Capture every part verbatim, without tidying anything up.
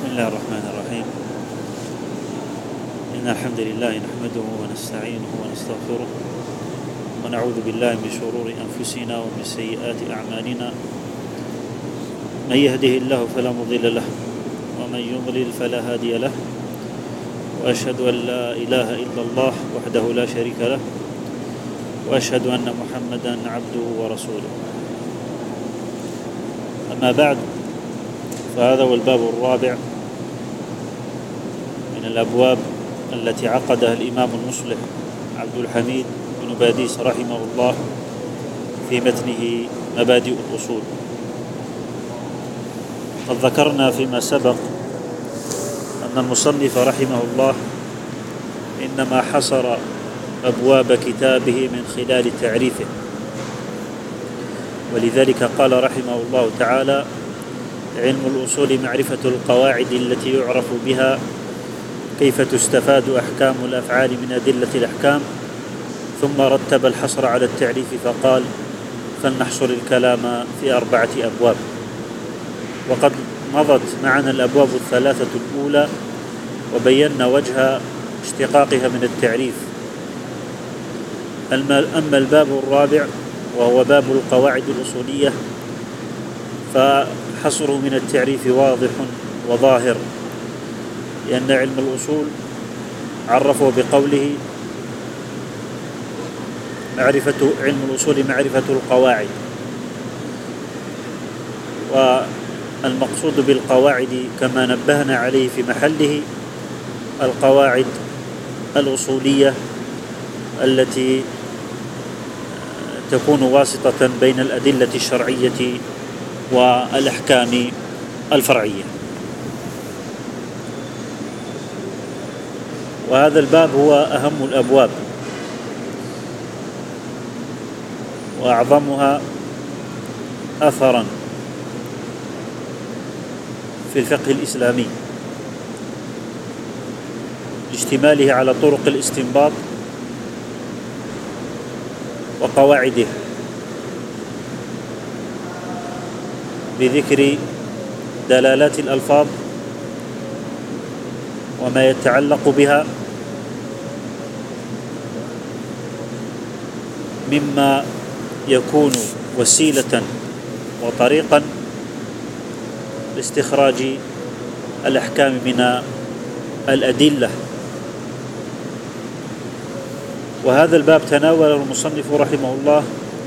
بسم الله الرحمن الرحيم. إن الحمد لله نحمده ونستعينه ونستغفره ونعوذ بالله من شرور أنفسنا ومن سيئات أعمالنا. من يهده الله فلا مضل له ومن يضلل فلا هادي له، وأشهد أن لا إله إلا الله وحده لا شريك له، وأشهد أن محمدا عبده ورسوله. أما بعد، فهذا هو الباب الرابع من الأبواب التي عقدها الإمام المصلح عبد الحميد بن باديس رحمه الله في متنه مبادئ الأصول. قد ذكرنا فيما سبق أن المصنف رحمه الله إنما حصر أبواب كتابه من خلال تعريفه، ولذلك قال رحمه الله تعالى: علم الأصول معرفة القواعد التي يعرف بها كيف تستفاد أحكام الأفعال من أدلة الأحكام، ثم رتب الحصر على التعريف فقال: فلنحصر الكلام في أربعة أبواب. وقد مضت معنا الأبواب الثلاثة الأولى وبينا وجه اشتقاقها من التعريف. أما الباب الرابع وهو باب القواعد الأصولية فحصره من التعريف واضح وظاهر، لأن علم الأصول عرفه بقوله معرفة علم الأصول معرفة القواعد، والمقصود بالقواعد كما نبهنا عليه في محله القواعد الأصولية التي تكون واسطة بين الأدلة الشرعية والأحكام الفرعية. وهذا الباب هو أهم الأبواب وأعظمها أثرا في الفقه الإسلامي لاشتماله على طرق الاستنباط وقواعده، بذكر دلالات الألفاظ وما يتعلق بها مما يكون وسيلة وطريقا لاستخراج الأحكام من الأدلة. وهذا الباب تناول المصنف رحمه الله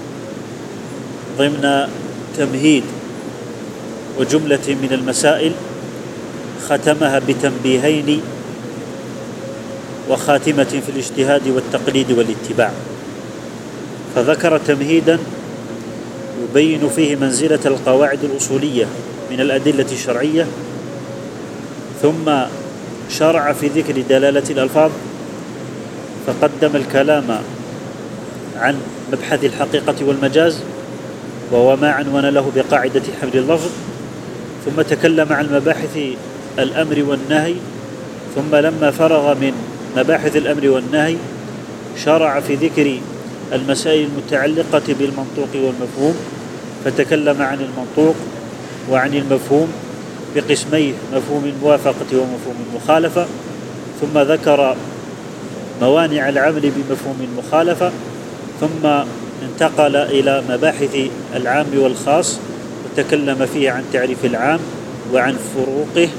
ضمن تمهيد وجملة من المسائل ختمها بتنبيهين وخاتمة في الاجتهاد والتقليد والاتباع. فذكر تمهيدا يبين فيه منزلة القواعد الأصولية من الأدلة الشرعية، ثم شرع في ذكر دلالة الألفاظ فقدم الكلام عن مبحث الحقيقة والمجاز وهو ما عنون له بقاعدة حمل اللفظ، ثم تكلم عن مباحث الأمر والنهي، ثم لما فرغ من مباحث الأمر والنهي شرع في ذكر المسائل المتعلقة بالمنطوق والمفهوم، فتكلم عن المنطوق وعن المفهوم بقسميه: مفهوم الموافقة ومفهوم المخالفة، ثم ذكر موانع العمل بمفهوم المخالفة، ثم انتقل إلى مباحث العام والخاص وتكلم فيه عن تعريف العام وعن فروقه،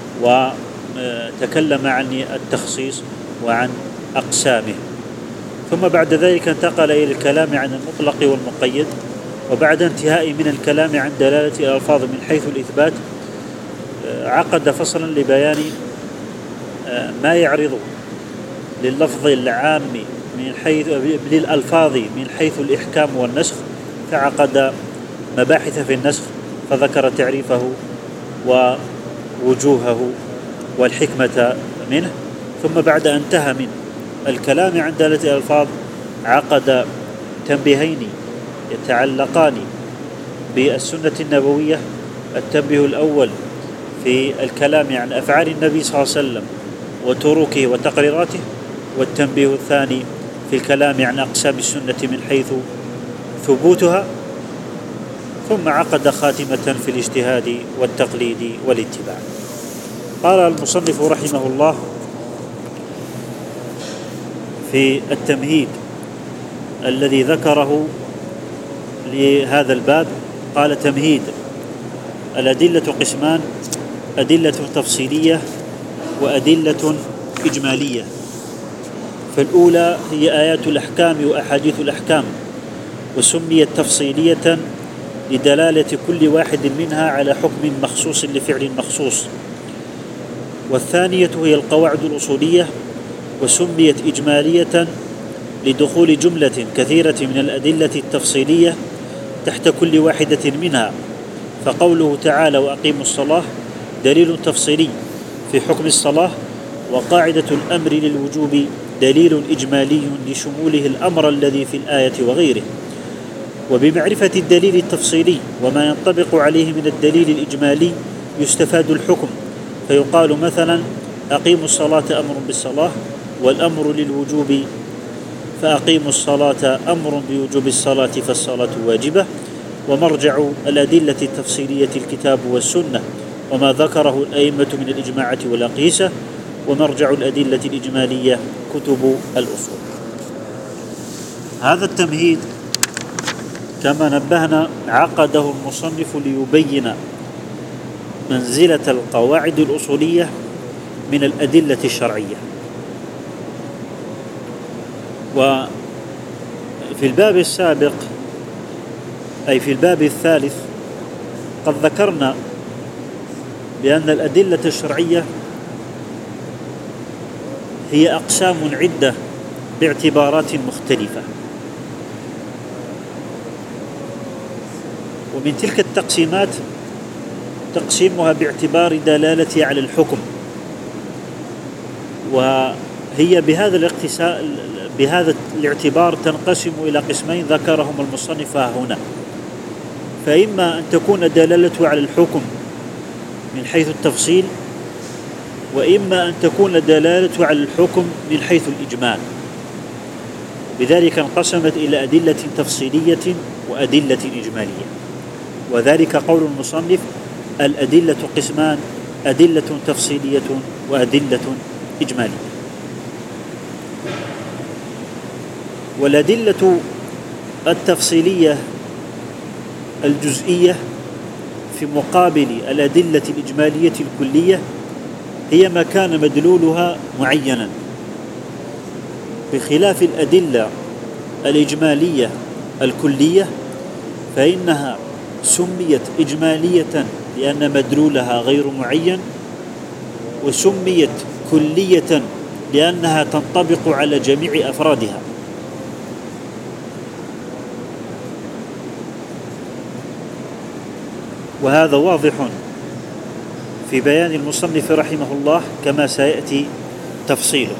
وتكلم عن التخصيص وعن أقسامه. ثم بعد ذلك انتقل إلى الكلام عن المطلق والمقيد، وبعد انتهاء من الكلام عن دلالة الألفاظ من حيث الإثبات عقد فصلا لبيان ما يعرض لللفظ العام من حيث للألفاظ من حيث الإحكام والنسخ، فعقد مباحث في النسخ فذكر تعريفه ووجوهه والحكمة منه. ثم بعد أن انتهى من الكلام عن دلالة الألفاظ عقد تنبيهين يتعلقان بالسنة النبوية: التنبيه الأول في الكلام عن أفعال النبي صلى الله عليه وسلم وتركه وتقريراته، والتنبيه الثاني في الكلام عن أقسام السنة من حيث ثبوتها، ثم عقد خاتمة في الاجتهاد والتقليد والاتباع. قال المصنف رحمه الله في التمهيد الذي ذكره لهذا الباب، قال: تمهيد: الأدلة قسمان: أدلة تفصيلية وأدلة إجمالية. فالأولى هي آيات الأحكام وأحاديث الأحكام، وسميت تفصيلية لدلالة كل واحد منها على حكم مخصوص لفعل مخصوص. والثانية هي القواعد الأصولية، وسميت إجمالية لدخول جملة كثيرة من الأدلة التفصيلية تحت كل واحدة منها. فقوله تعالى: وأقيموا الصلاة دليل تفصيلي في حكم الصلاة، وقاعدة الأمر للوجوب دليل إجمالي لشموله الأمر الذي في الآية وغيره. وبمعرفة الدليل التفصيلي وما ينطبق عليه من الدليل الإجمالي يستفاد الحكم، فيقال مثلا: أقيموا الصلاة أمر بالصلاة، والأمر للوجوب فأقيموا الصلاة أمر بوجوب الصلاة فالصلاة واجبة. ومرجع الأدلة التفصيلية الكتاب والسنة وما ذكره الأئمة من الإجماعات والأقيسة، ومرجع الأدلة الإجمالية كتب الأصول. هذا التمهيد كما نبهنا عقده المصنف ليبين منزلة القواعد الأصولية من الأدلة الشرعية. وفي الباب السابق، أي في الباب الثالث، قد ذكرنا بأن الأدلة الشرعية هي أقسام عدة باعتبارات مختلفة، ومن تلك التقسيمات تقسيمها باعتبار دلالتها على الحكم، وهي بهذا الاقتساء بهذا الاعتبار تنقسم إلى قسمين ذكرهم المصنف هنا. فإما أن تكون دلالتها على الحكم من حيث التفصيل، وإما أن تكون دلالتها على الحكم من حيث الإجمال. بذلك انقسمت إلى أدلة تفصيلية وأدلة إجمالية، وذلك قول المصنف: الأدلة قسمان: أدلة تفصيلية وأدلة إجمالية. والأدلة التفصيلية الجزئية في مقابل الأدلة الإجمالية الكلية هي ما كان مدلولها معينا، بخلاف الأدلة الإجمالية الكلية فإنها سميت إجمالية لأن مدلولها غير معين، وسميت كلية لأنها تنطبق على جميع أفرادها. وهذا واضح في بيان المصنف رحمه الله كما سيأتي تفصيله.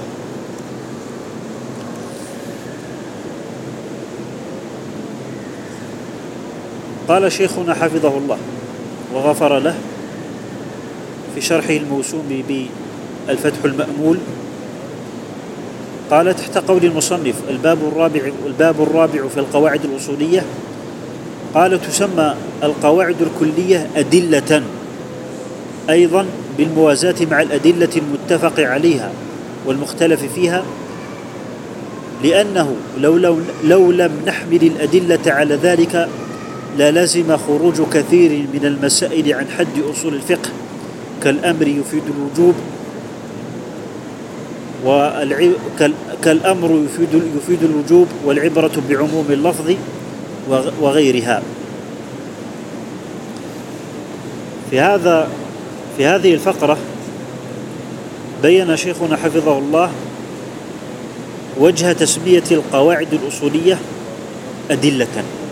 قال شيخنا حفظه الله وغفر له في شرحه الموسوم بالفتح المأمول، قال تحت قول المصنف: الباب الرابع الباب الرابع في القواعد الأصولية. قال: تسمى القواعد الكلية أدلة أيضا بالموازاة مع الأدلة المتفق عليها والمختلف فيها، لأنه لو, لو, لو لم نحمل الأدلة على ذلك للزم خروج كثير من المسائل عن حد أصول الفقه، كالأمر يفيد الوجوب، كالأمر يفيد, يفيد الوجوب والعبرة بعموم اللفظ وغيرها. في هذا في هذه الفقرة بين شيخنا حفظه الله وجه تسمية القواعد الأصولية أدلة.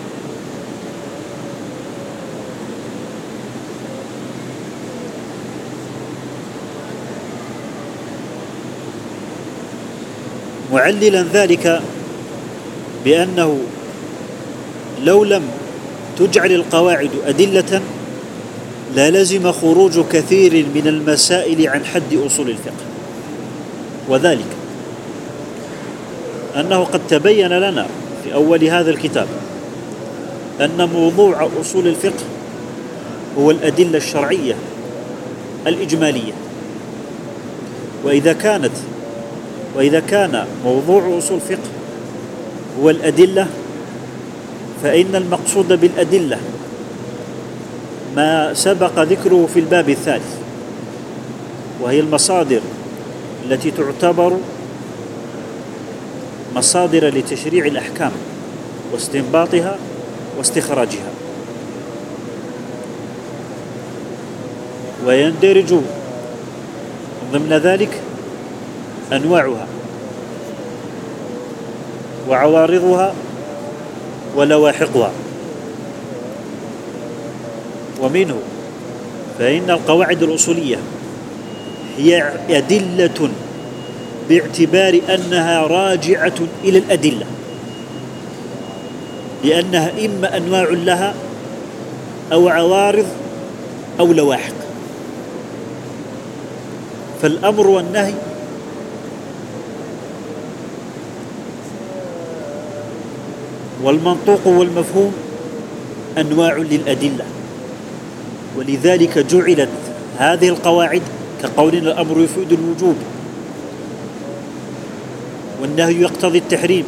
معللا ذلك بأنه لو لم تجعل القواعد أدلة للزم خروج كثير من المسائل عن حد أصول الفقه، وذلك أنه قد تبين لنا في أول هذا الكتاب أن موضوع أصول الفقه هو الأدلة الشرعية الإجمالية، وإذا كانت وإذا كان موضوع أصول الفقه هو الأدلة، فإن المقصود بالأدلة ما سبق ذكره في الباب الثالث، وهي المصادر التي تعتبر مصادر لتشريع الأحكام واستنباطها واستخراجها. ويندرج ضمن ذلك أنواعها وعوارضها ولواحقها. ومنه فإن القواعد الأصولية هي أدلة باعتبار أنها راجعة إلى الأدلة، لأنها إما أنواع لها أو عوارض أو لواحق. فالأمر والنهي والمنطوق والمفهوم أنواع للأدلة، ولذلك جعلت هذه القواعد كقولنا الأمر يفيد الوجوب والنهي يقتضي التحريم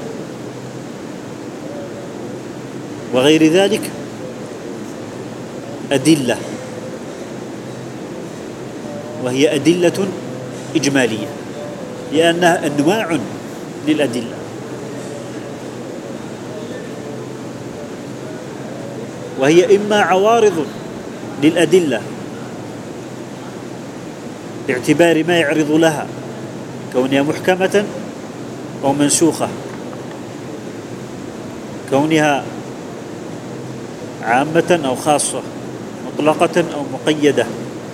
وغير ذلك أدلة، وهي أدلة إجمالية لأنها أنواع للأدلة. وهي إما عوارض للأدلة باعتبار ما يعرض لها كونها محكمة أو منسوخة، كونها عامة أو خاصة، مطلقة أو مقيدة،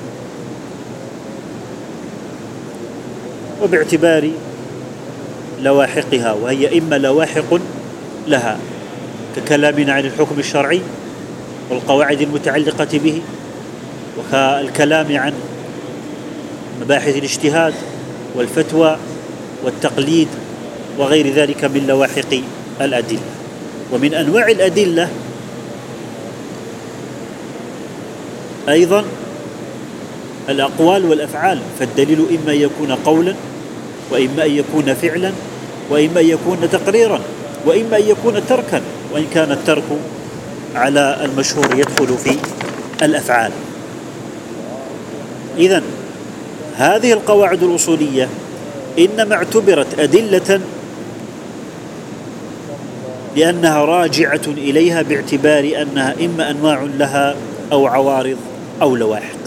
وباعتبار لواحقها، وهي إما لواحق لها ككلامنا عن الحكم الشرعي والقواعد المتعلقة به، وكالكلام عن مباحث الاجتهاد والفتوى والتقليد وغير ذلك من لواحق الأدلة. ومن أنواع الأدلة أيضا الأقوال والأفعال، فالدليل إما يكون قولا وإما أن يكون فعلا وإما أن يكون تقريرا وإما أن يكون تركا، وإن كان الترك على المشهور يدخل في الأفعال. إذن هذه القواعد الأصولية إنما اعتبرت أدلة لأنها راجعة إليها باعتبار أنها إما أنواع لها أو عوارض أو لواحق.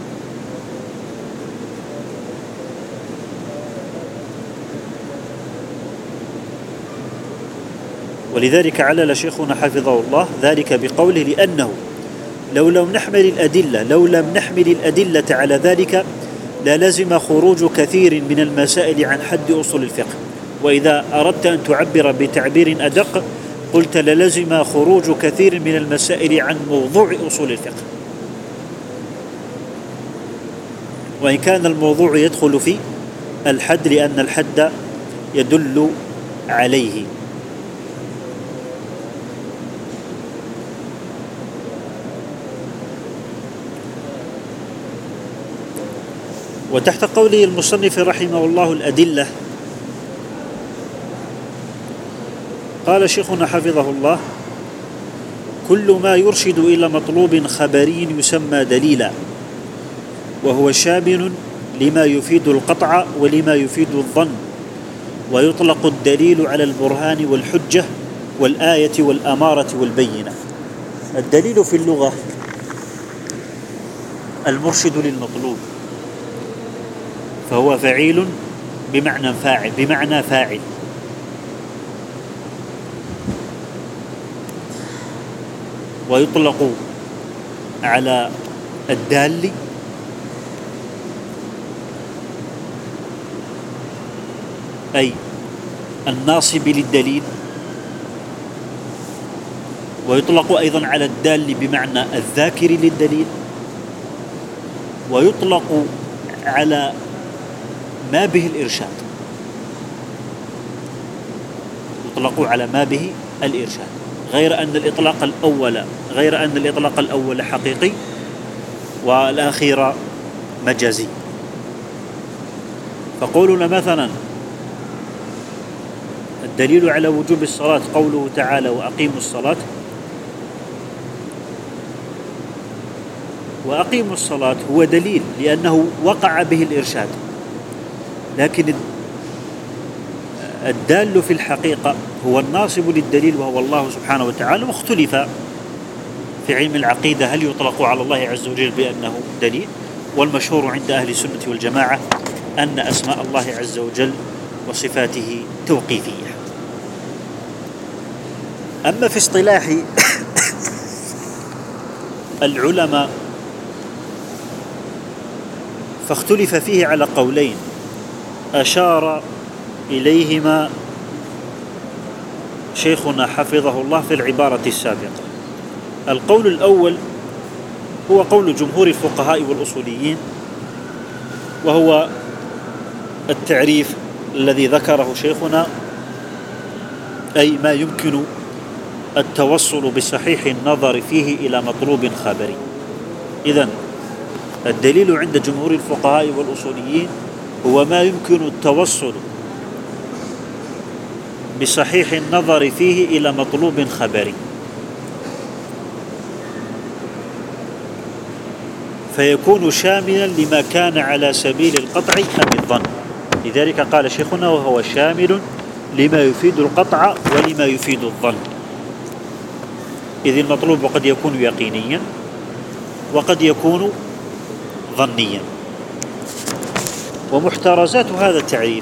ولذلك علل شيخنا حفظه الله ذلك بقوله: لأنه لو لم نحمل الأدلة لو لم نحمل الأدلة على ذلك للزم خروج كثير من المسائل عن حد أصول الفقه. وإذا أردت أن تعبر بتعبير أدق قلت للزم خروج كثير من المسائل عن موضوع أصول الفقه، وإن كان الموضوع يدخل في الحد لأن الحد يدل عليه. وتحت قوله المصنف رحمه الله الأدلة، قال شيخنا حفظه الله: كل ما يرشد إلى مطلوب خبري يسمى دليلا، وهو شامل لما يفيد القطع ولما يفيد الظن، ويطلق الدليل على البرهان والحجة والآية والأمارة والبينة. الدليل في اللغة المرشد للمطلوب، فهو فعيل بمعنى فاعل بمعنى فاعل ويطلق على الدال أي الناصب للدليل، ويطلق أيضا على الدال بمعنى الذاكر للدليل، ويطلق على ما به الإرشاد يطلق على ما به الإرشاد غير أن الإطلاق الأول غير أن الإطلاق الأول حقيقي والأخير مجازي. فقولنا مثلا الدليل على وجوب الصلاة قوله تعالى وأقيموا الصلاة، وأقيموا الصلاة هو دليل لأنه وقع به الإرشاد، لكن الدال في الحقيقة هو الناصب للدليل وهو الله سبحانه وتعالى. واختلف في علم العقيدة هل يطلق على الله عز وجل بأنه دليل، والمشهور عند أهل السنة والجماعة أن أسماء الله عز وجل وصفاته توقيفية. أما في اصطلاح العلماء فاختلف فيه على قولين أشار إليهما شيخنا حفظه الله في العبارة السابقة. القول الأول هو قول جمهور الفقهاء والأصوليين، وهو التعريف الذي ذكره شيخنا، أي ما يمكن التوصل بصحيح النظر فيه إلى مطلوب خبري. إذن الدليل عند جمهور الفقهاء والأصوليين هو ما يمكن التوصل بصحيح النظر فيه إلى مطلوب خبري، فيكون شاملا لما كان على سبيل القطع أم الظن. لذلك قال شيخنا وهو شامل لما يفيد القطع ولما يفيد الظن، إذ المطلوب قد يكون يقينيا وقد يكون ظنيا. ومحترزات هذا التعريف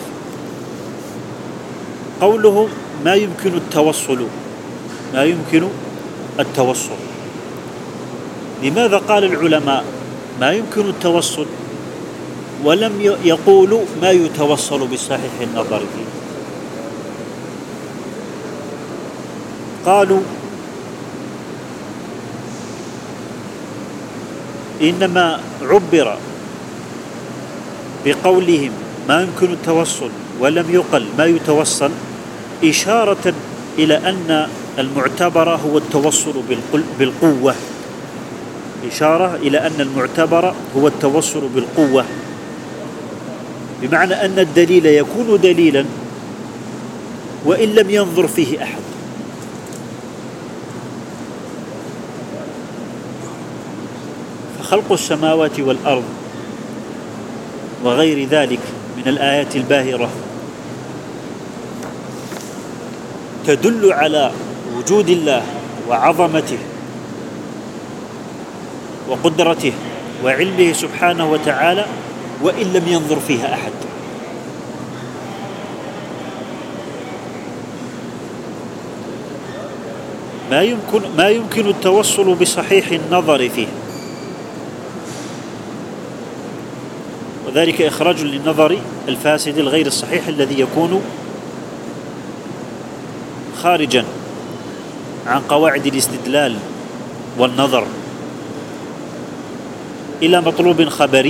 قوله ما يمكن التوصل، ما يمكن التوصل. لماذا قال العلماء ما يمكن التوصل ولم يقولوا ما يتوصل بصحيح النظر فيه؟ قالوا إنما عبر بقولهم ما يمكن التوصل ولم يقل ما يتوصل إشارة إلى أن المعتبر هو التوصل بالقوة، إشارة إلى أن المعتبر هو التوصل بالقوة، بمعنى أن الدليل يكون دليلا وإن لم ينظر فيه أحد. فخلق السماوات والأرض وغير ذلك من الآيات الباهرة تدل على وجود الله وعظمته وقدرته وعلمه سبحانه وتعالى وإن لم ينظر فيها أحد. ما يمكن ما يمكن التوصل بصحيح النظر فيه، وذلك إخراج للنظر الفاسد الغير الصحيح الذي يكون خارجا عن قواعد الاستدلال والنظر إلى مطلوب خبري،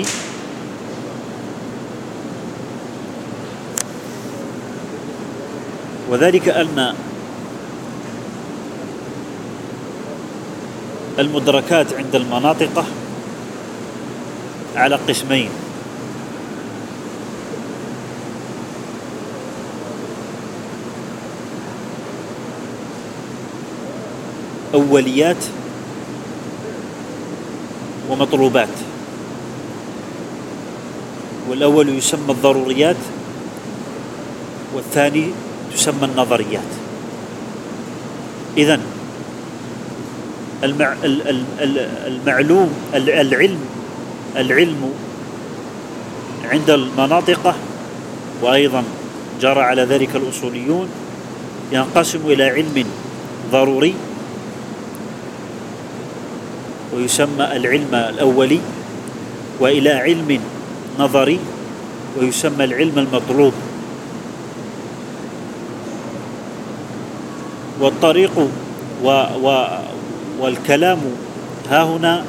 وذلك أن المدركات عند المناطق على قسمين: أوليات ومطلوبات. والأول يسمى الضروريات والثاني تسمى النظريات. إذن المع... المعلوم العلم العلم عند المناطق، وأيضا جرى على ذلك الأصوليون، ينقسم إلى علم ضروري ويسمى العلم الأولي، وإلى علم نظري ويسمى العلم المطلوب. والطريق و و والكلام ها هنا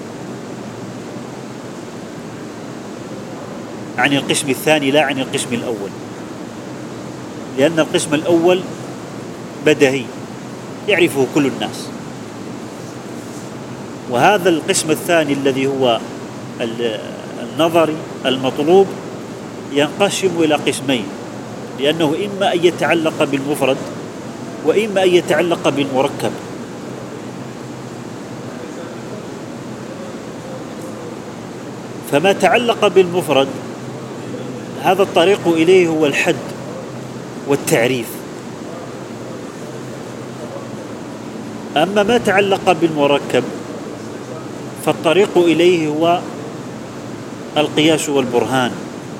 عن القسم الثاني لا عن القسم الأول، لأن القسم الأول بديهي يعرفه كل الناس، وهذا القسم الثاني الذي هو النظري المطلوب ينقسم إلى قسمين، لأنه إما أن يتعلق بالمفرد وإما أن يتعلق بالمركب. فما تعلق بالمفرد هذا الطريق إليه هو الحد والتعريف، أما ما تعلق بالمركب فالطريق إليه هو القياس والبرهان.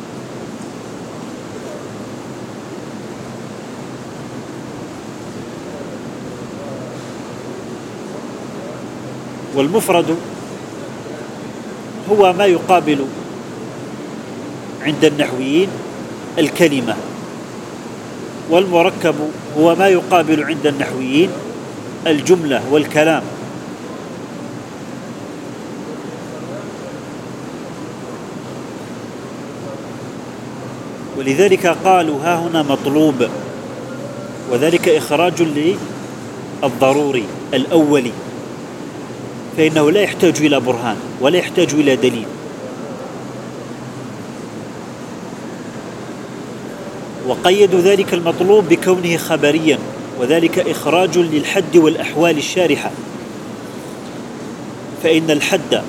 والمفرد هو ما يقابل عند النحويين الكلمة، والمركب هو ما يقابل عند النحويين الجملة والكلام. ولذلك قالوا ها هنا مطلوب، وذلك إخراج للضروري الأولي، فإنه لا يحتاج إلى برهان ولا يحتاج إلى دليل. وقيدوا ذلك المطلوب بكونه خبريا، وذلك إخراج للحد والأحوال الشارحة، فإن الحد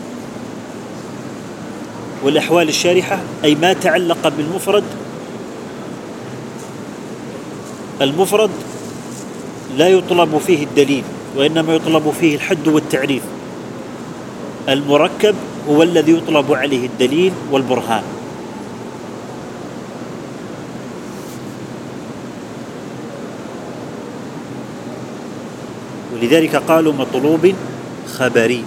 والأحوال الشارحة أي ما تعلق بالمفرد، المفرد لا يطلب فيه الدليل وإنما يطلب فيه الحد والتعريف. المركب هو الذي يطلب عليه الدليل والبرهان. ولذلك قالوا مطلوب خبري.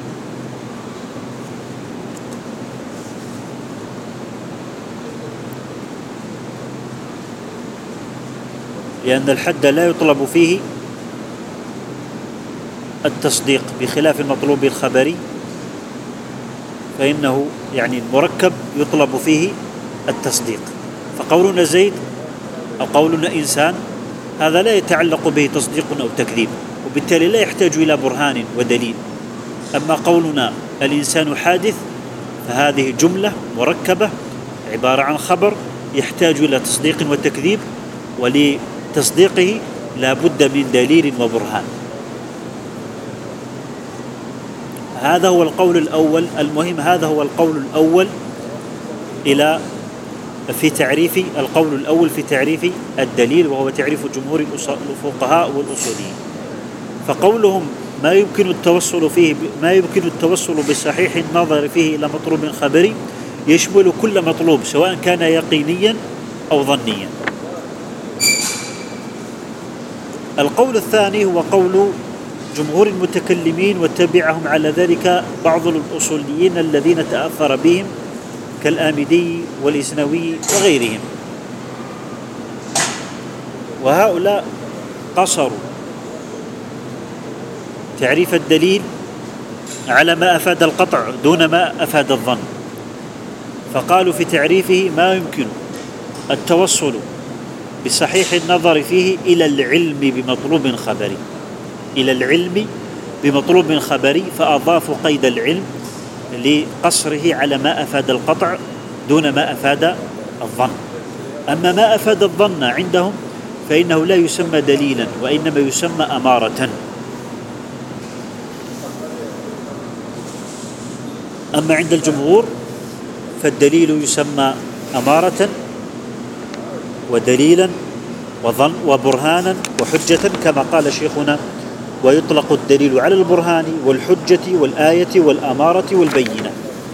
لأن الحد لا يطلب فيه التصديق بخلاف المطلوب الخبري، فإنه يعني المركب يطلب فيه التصديق. فقولنا زيد أو قولنا إنسان هذا لا يتعلق به تصديق أو تكذيب، وبالتالي لا يحتاج إلى برهان ودليل. أما قولنا الإنسان حادث فهذه جملة مركبة عبارة عن خبر يحتاج إلى تصديق وتكذيب، ولتصديقه لا بد من دليل وبرهان. هذا هو القول الأول. المهم هذا هو القول الأول إلى في تعريف القول الأول في تعريف الدليل، وهو تعريف جمهور الفقهاء والأصوليين. فقولهم ما يمكن التوصل فيه ما يمكن التوصل بصحيح النظر فيه إلى مطلوب خبري يشمل كل مطلوب سواء كان يقينيا أو ظنيا. القول الثاني هو قول جمهور المتكلمين، وتبعهم على ذلك بعض الأصوليين الذين تأثر بهم كالآمدي والإسنوي وغيرهم. وهؤلاء قصروا تعريف الدليل على ما أفاد القطع دون ما أفاد الظن، فقالوا في تعريفه ما يمكن التوصل بصحيح النظر فيه إلى العلم بمطلوب خبري إلى العلم بمطلوب خبري فأضافوا قيد العلم لقصره على ما أفاد القطع دون ما أفاد الظن. أما ما أفاد الظن عندهم فإنه لا يسمى دليلا وإنما يسمى أمارة. أما عند الجمهور فالدليل يسمى أمارة ودليلا وظن وبرهانا وحجة كما قال شيخنا: ويطلق الدليل على البرهان والحجة والآية والأمارة والبينة.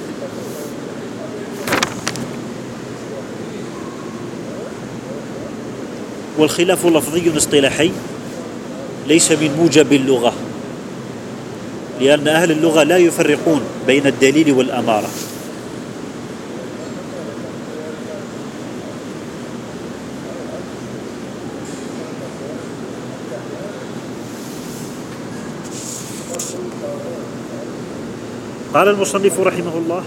والخلاف لفظي اصطلاحي ليس من موجب اللغة، لأن أهل اللغة لا يفرقون بين الدليل والأمارة. قال المصنف رحمه الله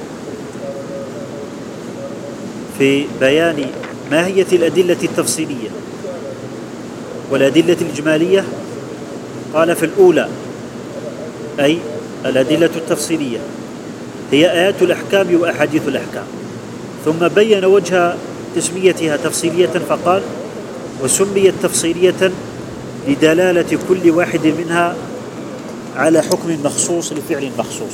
في بيان ماهية الأدلة التفصيلية والأدلة الإجمالية، قال: في الأولى أي الأدلة التفصيلية هي آيات الأحكام وأحاديث الأحكام، ثم بين وجه تسميتها تفصيلية فقال: وسميت تفصيلية لدلالة كل واحد منها على حكم مخصوص لفعل مخصوص.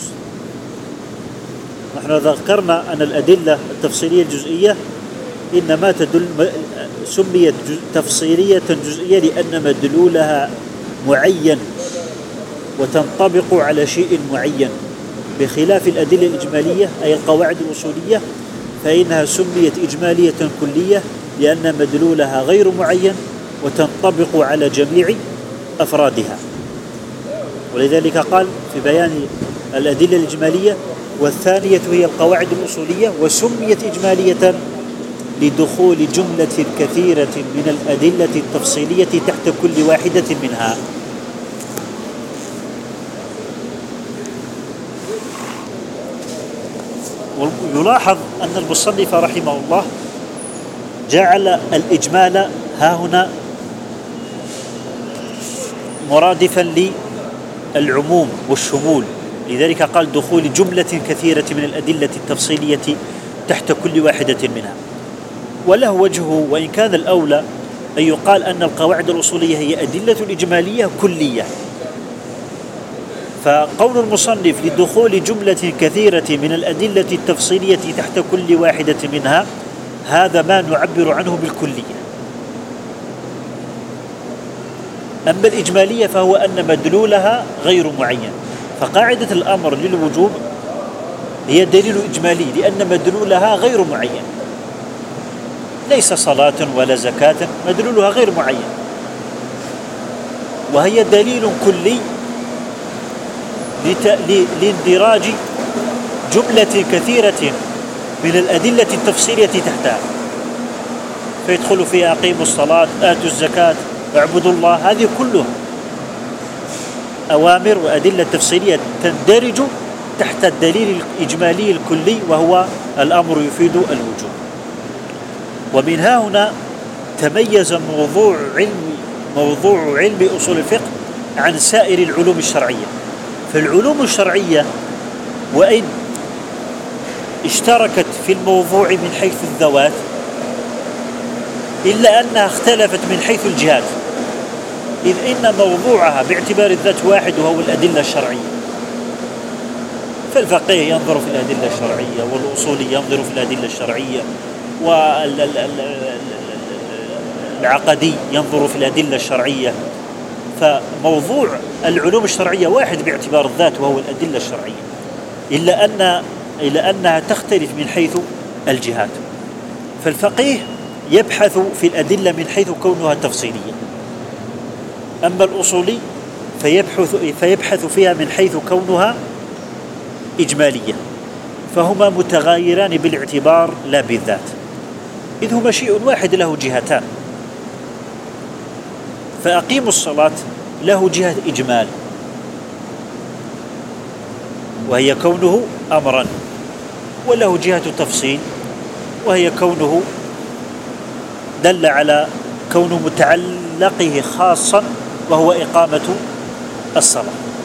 نحن ذكرنا أن الأدلة التفصيلية الجزئية إنما تدل سميت تفصيلية جزئية لأن مدلولها معين وتنطبق على شيء معين، بخلاف الأدلة الإجمالية أي القواعد الأصولية فإنها سميت إجمالية كلية لأن مدلولها غير معين وتنطبق على جميع أفرادها. ولذلك قال في بيان الأدلة الإجمالية: والثانية هي القواعد الأصولية، وسميت إجمالية لدخول جملة كثيرة من الأدلة التفصيلية تحت كل واحدة منها. ويلاحظ أن المصنف رحمه الله جعل الإجمال ها هنا مرادفا للعموم والشمول، لذلك قال: دخول جملة كثيرة من الأدلة التفصيلية تحت كل واحدة منها. وله وجهه، وإن كان الأولى أن يقال أن القواعد الأصولية هي أدلة إجمالية كلية، فقول المصنف لدخول جملة كثيرة من الأدلة التفصيلية تحت كل واحدة منها هذا ما نعبر عنه بالكلية. أما الإجمالية فهو أن مدلولها غير معين، فقاعدة الأمر للوجوب هي دليل إجمالي لأن مدلولها غير معين، ليس صلاة ولا زكاة، مدلولها غير معين، وهي دليل كلي لاندراج جملة كثيرة من الأدلة التفصيلية تحتها، فيدخل فيها أقيموا الصلاة، آتوا الزكاة، اعبدوا الله، هذه كلها أوامر وأدلة تفصيلية تندرج تحت الدليل الإجمالي الكلي وهو الأمر يفيد الوجوب. ومن ها هنا تميز موضوع علم موضوع علم أصول الفقه عن سائر العلوم الشرعية. فالعلوم الشرعية وإن اشتركت في الموضوع من حيث الذوات إلا أنها اختلفت من حيث الجهات، إذ إن موضوعها باعتبار الذات واحد وهو الأدلة الشرعية، فالفقيه ينظر في الأدلة الشرعية، والأصولي ينظر في الأدلة الشرعية، والعقدي ينظر في الأدلة الشرعية. فموضوع العلوم الشرعية واحد باعتبار الذات وهو الأدلة الشرعية، إلا أن إلا أنها تختلف من حيث الجهات. فالفقيه يبحث في الأدلة من حيث كونها تفصيلية، أما الأصولي فيبحث فيبحث فيها من حيث كونها إجمالية، فهما متغايران بالاعتبار لا بالذات، إذ هما شيء واحد له جهتان. فأقيموا الصلاة له جهة إجمال وهي كونه أمرا، وله جهة تفصيل وهي كونه دل على كون متعلقه خاصا وهو إقامة الصلاة.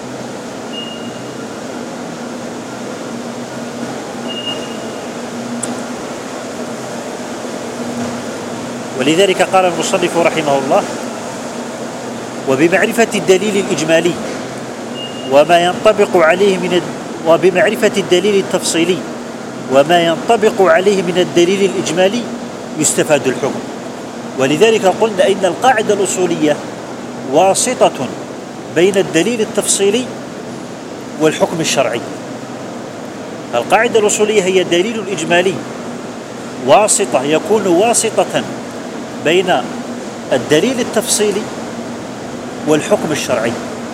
ولذلك قال المصنف رحمه الله: وبمعرفة الدليل الإجمالي وما ينطبق عليه من وبمعرفة الدليل التفصيلي وما ينطبق عليه من الدليل الإجمالي يستفاد الحكم. ولذلك قلنا إن القاعدة الأصولية واسطة بين الدليل التفصيلي والحكم الشرعي. القاعدة الأصولية هي الدليل الإجمالي واسطة، يكون واسطة بين الدليل التفصيلي والحكم الشرعي،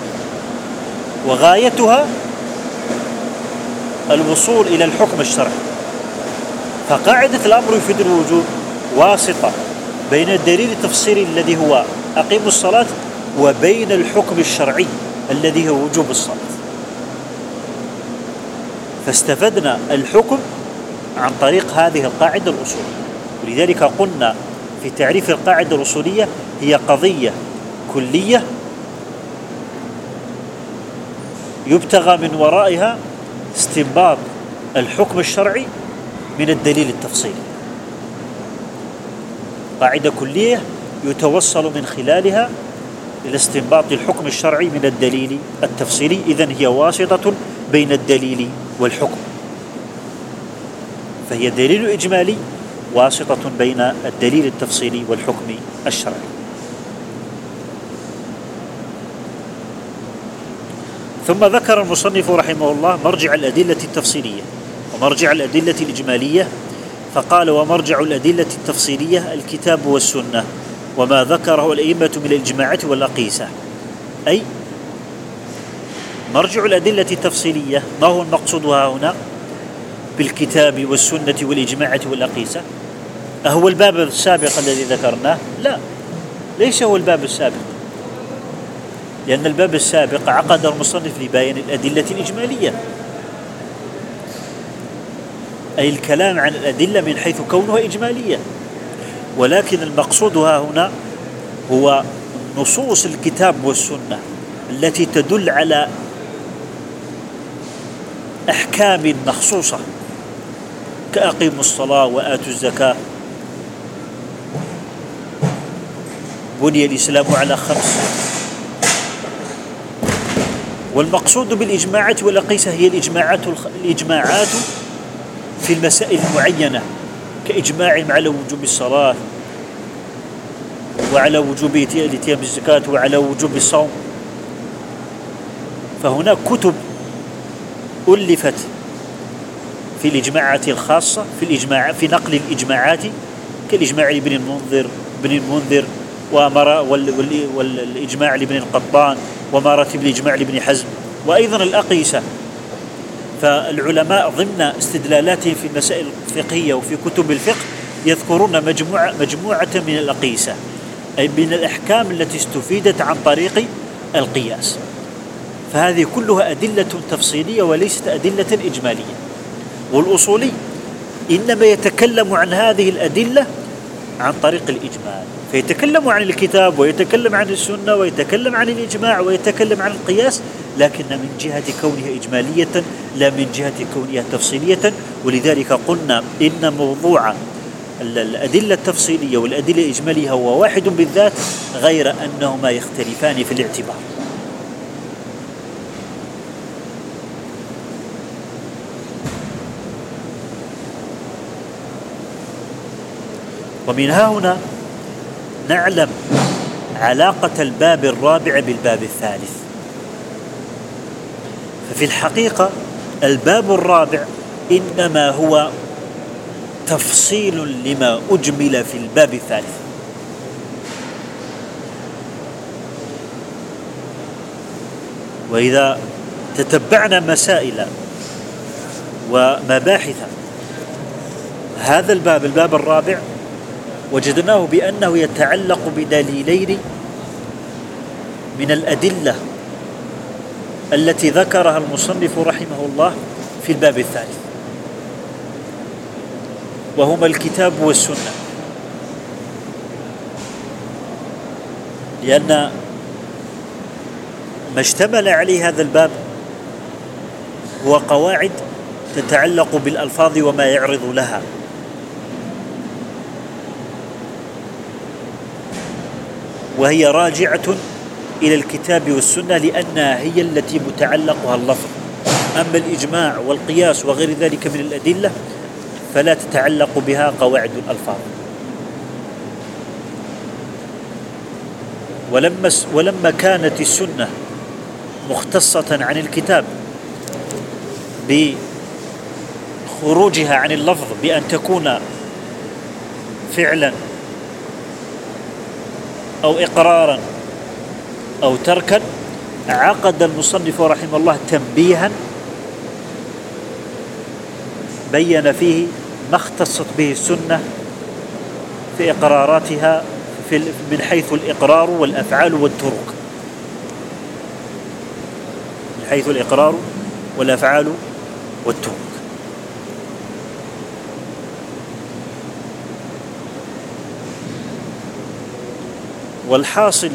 وغايتها الوصول إلى الحكم الشرعي. فقاعدة الأمر يفيد الوجوب واسطة بين الدليل التفصيلي الذي هو أقيموا الصلاة وبين الحكم الشرعي الذي هو وجوب الصلاة. فاستفدنا الحكم عن طريق هذه القاعدة الأصولية. ولذلك قلنا في تعريف القاعدة الأصولية هي قضية كلية يبتغى من ورائها استنباط الحكم الشرعي من الدليل التفصيلي. قاعدة كلية يتوصل من خلالها إلى استنباط الحكم الشرعي من الدليل التفصيلي، إذن هي واسطة بين الدليل والحكم، فهي دليل إجمالي واسطة بين الدليل التفصيلي والحكم الشرعي. ثم ذكر المصنف رحمه الله مرجع الأدلة التفصيلية ومرجع الأدلة الإجمالية، فقال: ومرجع الأدلة التفصيلية الكتاب والسنة وما ذكره الأئمة من الإجماعات والأقيسة. أي مرجع الأدلة التفصيلية ما هو المقصود هنا بالكتاب والسنة والإجماعات والأقيسة؟ أهو الباب السابق الذي ذكرناه؟ لا، ليس هو الباب السابق، لأن الباب السابق عقد المصنف لبيان الأدلة الإجمالية، أي الكلام عن الأدلة من حيث كونها إجمالية، ولكن المقصود هنا هو نصوص الكتاب والسنة التي تدل على أحكام مخصوصة كأقيموا الصلاة وآتوا الزكاة، بني الإسلام على خمس. والمقصود بالإجماعات والأقيسة هي الإجماعات الإجماعات في المسائل المعينة، كإجماع على وجوب الصلاة وعلى وجوب الاتيان بالزكاة وعلى وجوب الصوم. فهناك كتب ألفت في الإجماعات الخاصة في الإجماع في نقل الإجماعات، كالإجماع لابن المنذر بن المنذر ومرا والإجماع لابن القطان ومراتب الإجماع لابن حزم، وأيضا الأقيسة. فالعلماء ضمن استدلالاتهم في المسائل الفقهية وفي كتب الفقه يذكرون مجموعة مجموعة من الأقيسة، أي من الأحكام التي استفيدت عن طريق القياس. فهذه كلها أدلة تفصيلية وليست أدلة إجمالية. والأصولي إنما يتكلم عن هذه الأدلة عن طريق الإجمال، فيتكلم عن الكتاب ويتكلم عن السنة ويتكلم عن الإجماع ويتكلم عن القياس، لكن من جهة كونها إجمالية لا من جهة كونها تفصيلية. ولذلك قلنا إن موضوع الأدلة التفصيلية والأدلة الإجمالية هو واحد بالذات، غير أنهما يختلفان في الاعتبار. ومن ها هنا نعلم علاقة الباب الرابع بالباب الثالث. ففي الحقيقة الباب الرابع إنما هو تفصيل لما أجمل في الباب الثالث. وإذا تتبعنا مسائل ومباحث هذا الباب الباب الرابع وجدناه بأنه يتعلق بدليلين من الأدلة التي ذكرها المصنف رحمه الله في الباب الثالث، وهما الكتاب والسنة. لأن ما اشتمل عليه هذا الباب هو قواعد تتعلق بالألفاظ وما يعرض لها، وهي راجعة إلى الكتاب والسنة لأنها هي التي متعلقها اللفظ. أما الإجماع والقياس وغير ذلك من الأدلة فلا تتعلق بها قواعد الألفاظ. ولما ولما كانت السنة مختصة عن الكتاب بخروجها عن اللفظ بأن تكون فعلا أو إقرارا أو تركا، عقد المصنف رحمه الله تنبيها بين فيه ما اختصت به السنة في إقراراتها في من حيث الإقرار والأفعال والترك، من حيث الإقرار والأفعال والترك. والحاصل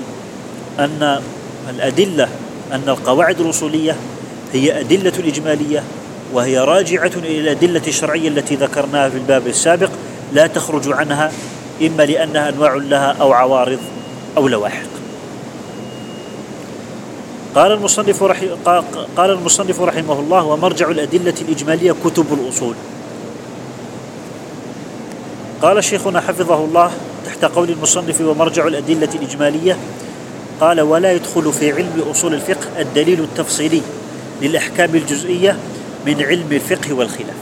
أن الأدلة أن القواعد الأصولية هي أدلة الإجمالية وهي راجعة إلى الأدلة الشرعية التي ذكرناها في الباب السابق، لا تخرج عنها، إما لأنها أنواع لها أو عوارض أو لواحق. قال المصنف قال المصنف رحمه الله: ومرجع الأدلة الإجمالية كتب الأصول. قال شيخنا حفظه الله تحت قول المصنف: ومرجع الأدلة الإجمالية، قال: ولا يدخل في علم أصول الفقه الدليل التفصيلي للأحكام الجزئية من علم الفقه والخلاف.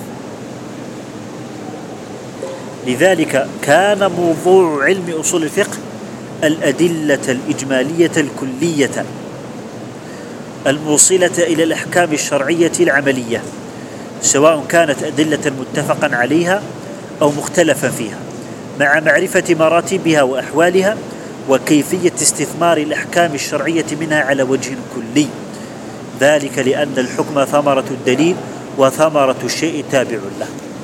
لذلك كان موضوع علم أصول الفقه الأدلة الإجمالية الكلية الموصلة إلى الأحكام الشرعية العملية، سواء كانت أدلة متفقا عليها أو مختلفا فيها، مع معرفة مراتبها وأحوالها وكيفية استثمار الأحكام الشرعية منها على وجه كلي، ذلك لأن الحكم ثمرة الدليل وثمرة الشيء تابع له.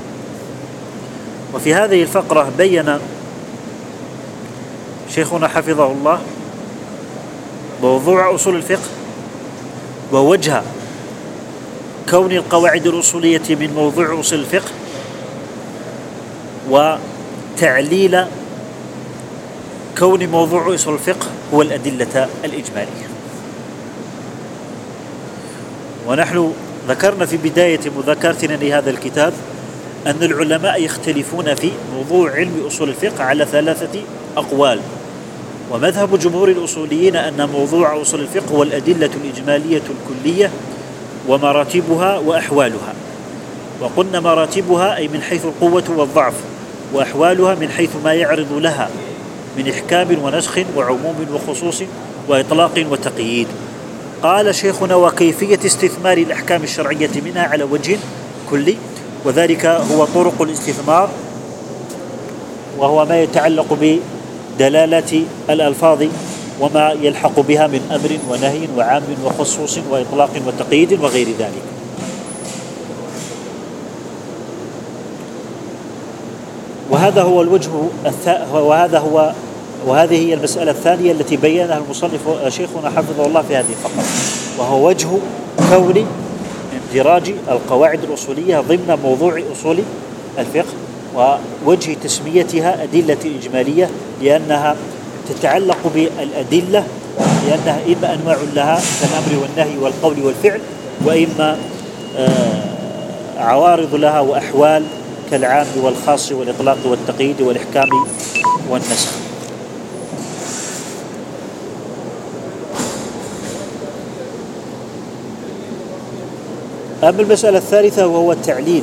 وفي هذه الفقرة بين شيخنا حفظه الله موضوع أصول الفقه ووجه كون القواعد الأصولية من موضوع أصول الفقه، وتعليل كون موضوع أصول الفقه هو الأدلة الإجمالية. ونحن ذكرنا في بداية مذاكرتنا لهذا الكتاب أن العلماء يختلفون في موضوع علم أصول الفقه على ثلاثة أقوال، ومذهب جمهور الأصوليين أن موضوع أصول الفقه هو الأدلة الإجمالية الكلية ومراتبها وأحوالها. وقلنا مراتبها أي من حيث القوة والضعف، وأحوالها من حيث ما يعرض لها من إحكام ونسخ وعموم وخصوص وإطلاق وتقييد. قال شيخنا: وكيفية استثمار الأحكام الشرعية منها على وجه كلي، وذلك هو طرق الاستثمار، وهو ما يتعلق بدلالة الألفاظ وما يلحق بها من أمر ونهي وعام وخصوص وإطلاق وتقييد وغير ذلك. وهذا هو الوجه الث... وهذا هو وهذه هي المسألة الثانية التي بينها المصنف شيخنا حفظه الله في هذه الفقرة، وهو وجه كون اندراج القواعد الأصولية ضمن موضوع أصول الفقه، ووجه تسميتها أدلة إجمالية لأنها تتعلق بالأدلة، لأنها إما أنواع لها كالأمر والنهي والقول والفعل، وإما عوارض لها وأحوال كالعام والخاص والإطلاق والتقييد والإحكام والنسخ. أما المسألة الثالثة وهو التعليل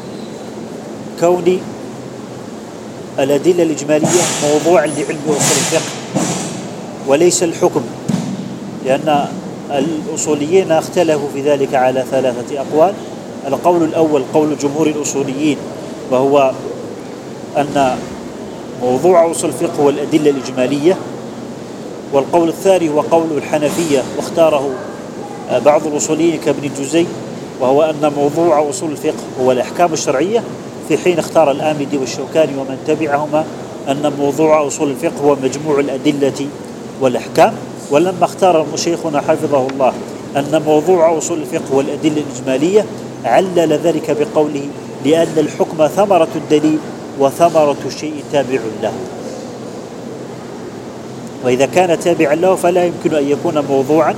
كون الأدلة الإجمالية موضوعا لعلم أصول الفقه وليس الحكم، لأن الأصوليين اختلفوا في ذلك على ثلاثة أقوال. القول الأول قول جمهور الأصوليين، وهو أن موضوع أصول الفقه هو الأدلة الإجمالية. والقول الثاني هو قول الحنفية، واختاره بعض الأصوليين كابن الجزي، وهو أن موضوع أصول الفقه هو الأحكام الشرعية، في حين اختار الآمدي والشوكاني ومن تبعهما أن موضوع أصول الفقه هو مجموع الأدلة والأحكام. ولما اختار شيخنا حفظه الله أن موضوع أصول الفقه هو الأدلة الإجمالية، علل ذلك بقوله: لأن الحكم ثمرة الدليل وثمرة الشيء تابع له، وإذا كان تابعا له فلا يمكن أن يكون موضوعا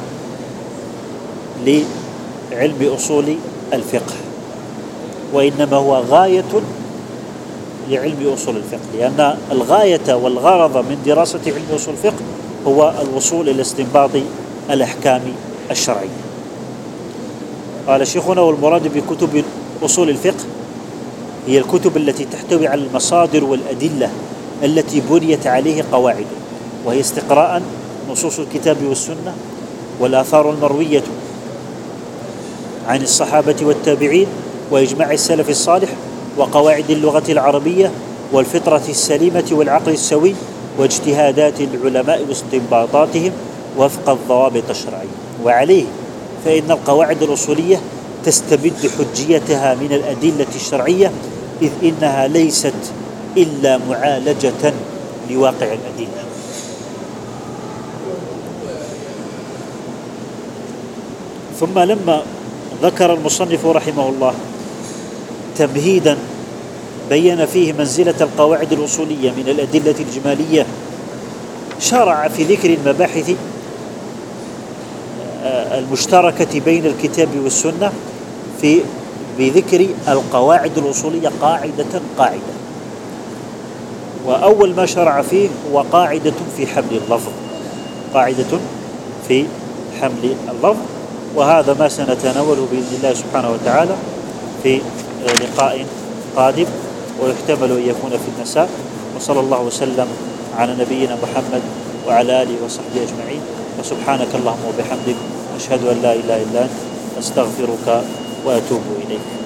لعلم أصول الفقه، وإنما هو غاية لعلم أصول الفقه، لأن الغاية والغرض من دراسة علم أصول الفقه هو الوصول إلى استنباط الأحكام الشرعية. قال شيخنا: والمراد بكتب أصول الفقه هي الكتب التي تحتوي على المصادر والأدلة التي بنيت عليه قواعد، وهي استقراء نصوص الكتاب والسنة والآثار المروية عن الصحابة والتابعين وإجماع السلف الصالح وقواعد اللغة العربية والفطرة السليمة والعقل السوي واجتهادات العلماء واستنباطاتهم وفق الضوابط الشرعية. وعليه فإن القواعد الأصولية تستبد حجيتها من الأدلة الشرعية، إذ إنها ليست إلا معالجة لواقع الأدلة. ثم لما ذكر المصنف رحمه الله تمهيدا بين فيه منزلة القواعد الأصولية من الأدلة الإجمالية، شرع في ذكر المباحث المشتركة بين الكتاب والسنة في بذكر القواعد الأصولية قاعدة قاعدة. وأول ما شرع فيه هو قاعدة في حمل اللفظ، قاعدة في حمل اللفظ، وهذا ما سنتناوله بإذن الله سبحانه وتعالى في لقاء قادم، ويحتمل أن يكون في المساء. وصلى الله وسلم على نبينا محمد وعلى آله وصحبه أجمعين، وسبحانك اللهم وبحمدك أشهد أن لا إله إلا أنت أستغفرك وأتوب إليك.